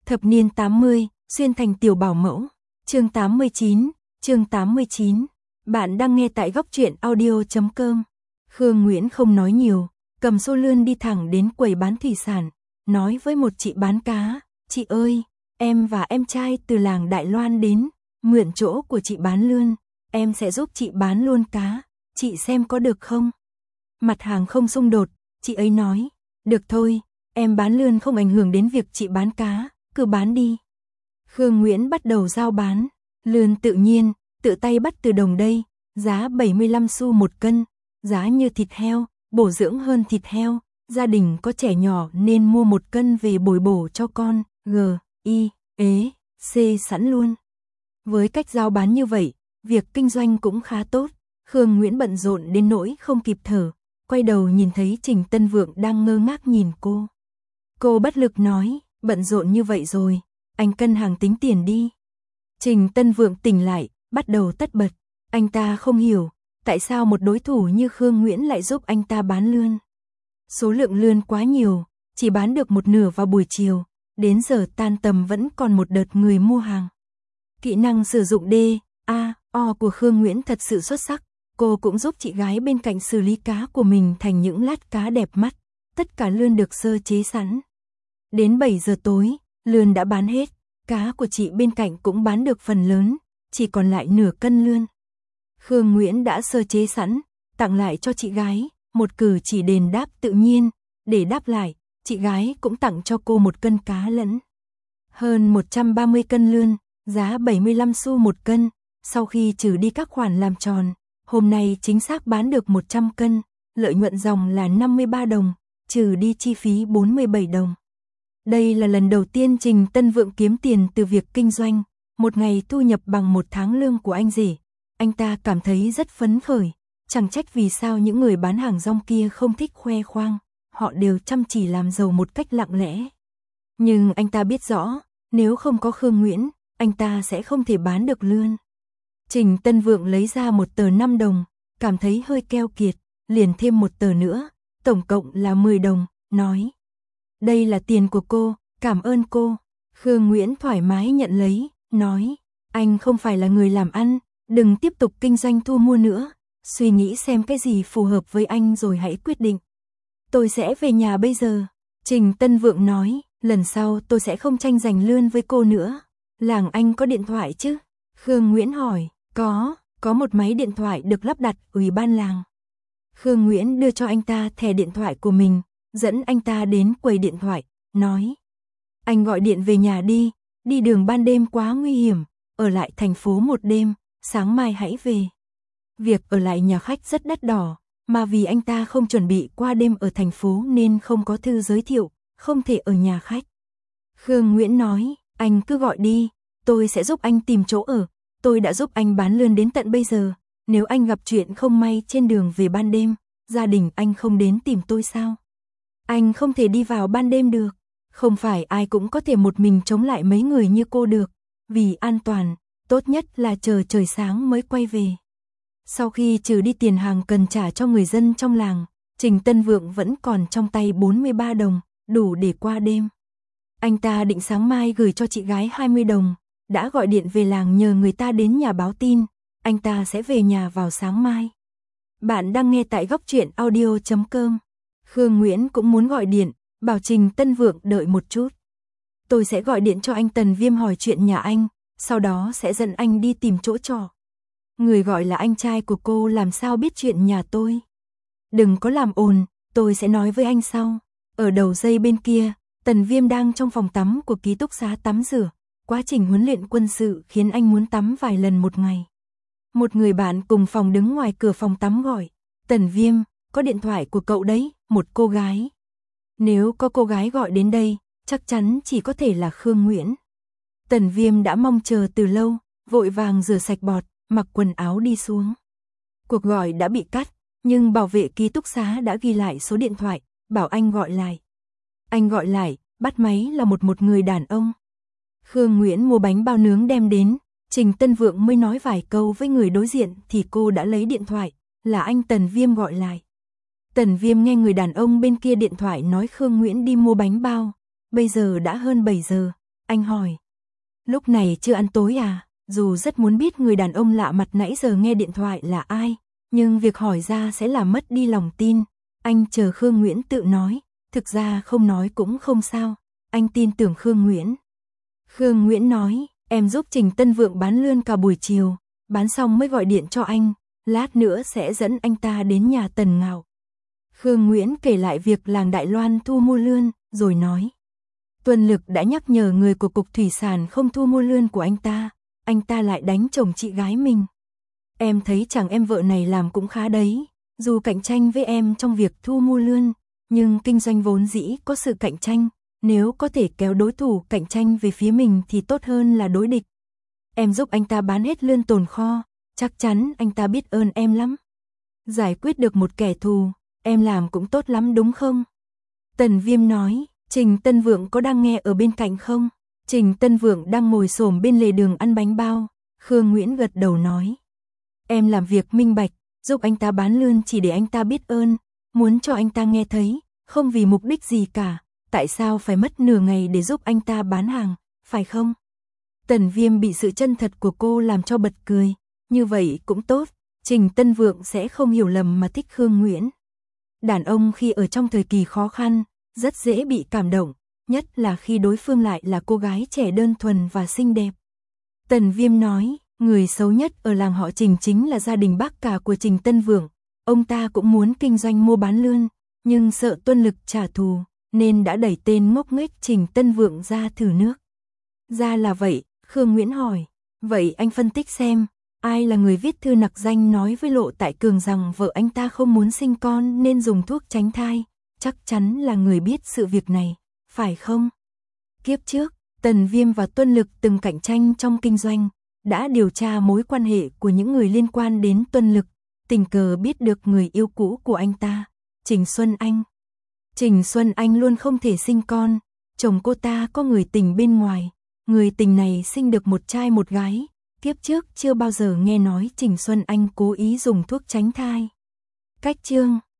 Thập niên 80, xuyên thành tiểu bảo mẫu. Chương 89. Bạn đang nghe tại góc truyện audio.com. Khương Nguyễn không nói nhiều, cầm xô lươn đi thẳng đến quầy bán thủy sản, nói với một chị bán cá, "Chị ơi, em và em trai từ làng Đại Loan đến, mượn chỗ của chị bán lươn, em sẽ giúp chị bán luôn cá, chị xem có được không?" Mặt hàng không xung đột, chị ấy nói, "Được thôi, em bán lươn không ảnh hưởng đến việc chị bán cá, cứ bán đi." Khương Nguyễn bắt đầu giao bán, lươn tự nhiên, tự tay bắt từ đồng đây, giá 75 xu một cân, giá như thịt heo, bổ dưỡng hơn thịt heo, gia đình có trẻ nhỏ nên mua một cân về bồi bổ cho con, C sẵn luôn. Với cách giao bán như vậy, việc kinh doanh cũng khá tốt. Khương Nguyễn bận rộn đến nỗi không kịp thở, quay đầu nhìn thấy Trình Tân Vượng đang ngơ ngác nhìn cô. Cô bất lực nói, "Bận rộn như vậy rồi, anh cân hàng tính tiền đi." Trình Tân Vượng tỉnh lại, bắt đầu tất bật. Anh ta không hiểu, tại sao một đối thủ như Khương Nguyễn lại giúp anh ta bán lươn. Số lượng lươn quá nhiều, chỉ bán được một nửa vào buổi chiều, đến giờ tan tầm vẫn còn một đợt người mua hàng. Kỹ năng sử dụng D.A.O của Khương Nguyễn thật sự xuất sắc, cô cũng giúp chị gái bên cạnh xử lý cá của mình thành những lát cá đẹp mắt, tất cả lươn được sơ chế sẵn. Đến 7 giờ tối, lươn đã bán hết, cá của chị bên cạnh cũng bán được phần lớn, chỉ còn lại nửa cân lươn. Khương Nguyễn đã sơ chế sẵn, tặng lại cho chị gái, một cử chỉ đền đáp tự nhiên, để đáp lại, chị gái cũng tặng cho cô một cân cá lẫn. Hơn 130 cân lươn, giá 75 xu một cân, sau khi trừ đi các khoản làm tròn, hôm nay chính xác bán được 100 cân, lợi nhuận dòng là 53 đồng, trừ đi chi phí 47 đồng. Đây là lần đầu tiên Trình Tân Vượng kiếm tiền từ việc kinh doanh, một ngày thu nhập bằng một tháng lương của anh rể. Anh ta cảm thấy rất phấn khởi, chẳng trách vì sao những người bán hàng rong kia không thích khoe khoang, họ đều chăm chỉ làm giàu một cách lặng lẽ. Nhưng anh ta biết rõ, nếu không có Khương Nguyễn, anh ta sẽ không thể bán được lươn. Trình Tân Vượng lấy ra một tờ 5 đồng, cảm thấy hơi keo kiệt, liền thêm một tờ nữa, tổng cộng là 10 đồng, nói: "Đây là tiền của cô, cảm ơn cô." Khương Nguyễn thoải mái nhận lấy, nói: "Anh không phải là người làm ăn, đừng tiếp tục kinh doanh thu mua nữa, suy nghĩ xem cái gì phù hợp với anh rồi hãy quyết định." "Tôi sẽ về nhà bây giờ." Trình Tân Vượng nói, "Lần sau tôi sẽ không tranh giành lươn với cô nữa." "Làng anh có điện thoại chứ?" Khương Nguyễn hỏi. Có một máy điện thoại được lắp đặt ủy ban làng." Khương Nguyễn đưa cho anh ta thẻ điện thoại của mình, dẫn anh ta đến quầy điện thoại, nói: "Anh gọi điện về nhà đi đường ban đêm quá nguy hiểm, ở lại thành phố một đêm, sáng mai hãy về." Việc ở lại nhà khách rất đắt đỏ, mà vì anh ta không chuẩn bị qua đêm ở thành phố nên không có thư giới thiệu, không thể ở nhà khách. Khương Nguyễn nói: "Anh cứ gọi đi, tôi sẽ giúp anh tìm chỗ ở, tôi đã giúp anh bán lươn đến tận bây giờ, nếu anh gặp chuyện không may trên đường về ban đêm, gia đình anh không đến tìm tôi sao? Anh không thể đi vào ban đêm được, không phải ai cũng có thể một mình chống lại mấy người như cô được, vì an toàn, tốt nhất là chờ trời sáng mới quay về." Sau khi trừ đi tiền hàng cần trả cho người dân trong làng, Trình Tân Vượng vẫn còn trong tay 43 đồng, đủ để qua đêm. Anh ta định sáng mai gửi cho chị gái 20 đồng, đã gọi điện về làng nhờ người ta đến nhà báo tin, anh ta sẽ về nhà vào sáng mai. Bạn đang nghe tại góc truyện audio.com. Khương Nguyễn cũng muốn gọi điện, bảo Trình Tân Vượng đợi một chút. "Tôi sẽ gọi điện cho anh Tần Viêm hỏi chuyện nhà anh, sau đó sẽ dẫn anh đi tìm chỗ trọ." "Người gọi là anh trai của cô làm sao biết chuyện nhà tôi?" "Đừng có làm ồn, tôi sẽ nói với anh sau." Ở đầu dây bên kia, Tần Viêm đang trong phòng tắm của ký túc xá tắm rửa. Quá trình huấn luyện quân sự khiến anh muốn tắm vài lần một ngày. Một người bạn cùng phòng đứng ngoài cửa phòng tắm gọi: "Tần Viêm, có điện thoại của cậu đấy, một cô gái." Nếu có cô gái gọi đến đây, chắc chắn chỉ có thể là Khương Nguyễn. Tần Viêm đã mong chờ từ lâu, vội vàng rửa sạch bọt, mặc quần áo đi xuống. Cuộc gọi đã bị cắt, nhưng bảo vệ ký túc xá đã ghi lại số điện thoại, bảo anh gọi lại. Anh gọi lại, bắt máy là một người đàn ông. Khương Nguyễn mua bánh bao nướng đem đến, Trình Tân Vượng mới nói vài câu với người đối diện thì cô đã lấy điện thoại, là anh Tần Viêm gọi lại. Tần Viêm nghe người đàn ông bên kia điện thoại nói Khương Nguyễn đi mua bánh bao, bây giờ đã hơn 7 giờ, Anh hỏi. Lúc này chưa ăn tối à? Dù rất muốn biết người đàn ông lạ mặt nãy giờ nghe điện thoại là ai, nhưng việc hỏi ra sẽ làm mất đi lòng tin. Anh chờ Khương Nguyễn tự nói, thực ra không nói cũng không sao, anh tin tưởng Khương Nguyễn. Khương Nguyễn nói, em giúp Trình Tân Vượng bán lươn cả buổi chiều, bán xong mới gọi điện cho anh, lát nữa sẽ dẫn anh ta đến nhà Tần Ngạo. Khương Nguyễn kể lại việc làng Đại Loan thu mua lươn, rồi nói. Tuân Lực đã nhắc nhở người của Cục Thủy sản không thu mua lươn của anh ta lại đánh chồng chị gái mình. Em thấy chàng em vợ này làm cũng khá đấy, dù cạnh tranh với em trong việc thu mua lươn, nhưng kinh doanh vốn dĩ có sự cạnh tranh, nếu có thể kéo đối thủ cạnh tranh về phía mình thì tốt hơn là đối địch. Em giúp anh ta bán hết lươn tồn kho, chắc chắn anh ta biết ơn em lắm. Giải quyết được một kẻ thù, em làm cũng tốt lắm đúng không? Tần Viêm nói, Trình Tân Vượng có đang nghe ở bên cạnh không? Trình Tân Vượng đang ngồi xổm bên lề đường ăn bánh bao. Khương Nguyễn gật đầu nói. Em làm việc minh bạch, giúp anh ta bán lươn chỉ để anh ta biết ơn, muốn cho anh ta nghe thấy, không vì mục đích gì cả. Tại sao phải mất nửa ngày để giúp anh ta bán hàng, phải không? Tần Viêm bị sự chân thật của cô làm cho bật cười. Như vậy cũng tốt, Trình Tân Vượng sẽ không hiểu lầm mà thích Khương Nguyễn. Đàn ông khi ở trong thời kỳ khó khăn, rất dễ bị cảm động, nhất là khi đối phương lại là cô gái trẻ đơn thuần và xinh đẹp. Tần Viêm nói, người xấu nhất ở làng họ Trình chính là gia đình bác cả của Trình Tân Vượng. Ông ta cũng muốn kinh doanh mua bán lươn, nhưng sợ Tuân Lực trả thù, nên đã đẩy tên ngốc nghếch Trình Tân Vượng ra thử nước. Ra là vậy, Khương Nguyễn hỏi. Vậy anh phân tích xem, ai là người viết thư nặc danh nói với Lộ Tại Cường rằng vợ anh ta không muốn sinh con nên dùng thuốc tránh thai? Chắc chắn là người biết sự việc này, phải không? Kiếp trước, Tần Viêm và Tuân Lực từng cạnh tranh trong kinh doanh, đã điều tra mối quan hệ của những người liên quan đến Tuân Lực, tình cờ biết được người yêu cũ của anh ta, Trình Xuân Anh. Trình Xuân Anh luôn không thể sinh con, chồng cô ta có người tình bên ngoài, người tình này sinh được một trai một gái, kiếp trước chưa bao giờ nghe nói Trình Xuân Anh cố ý dùng thuốc tránh thai. Cách chương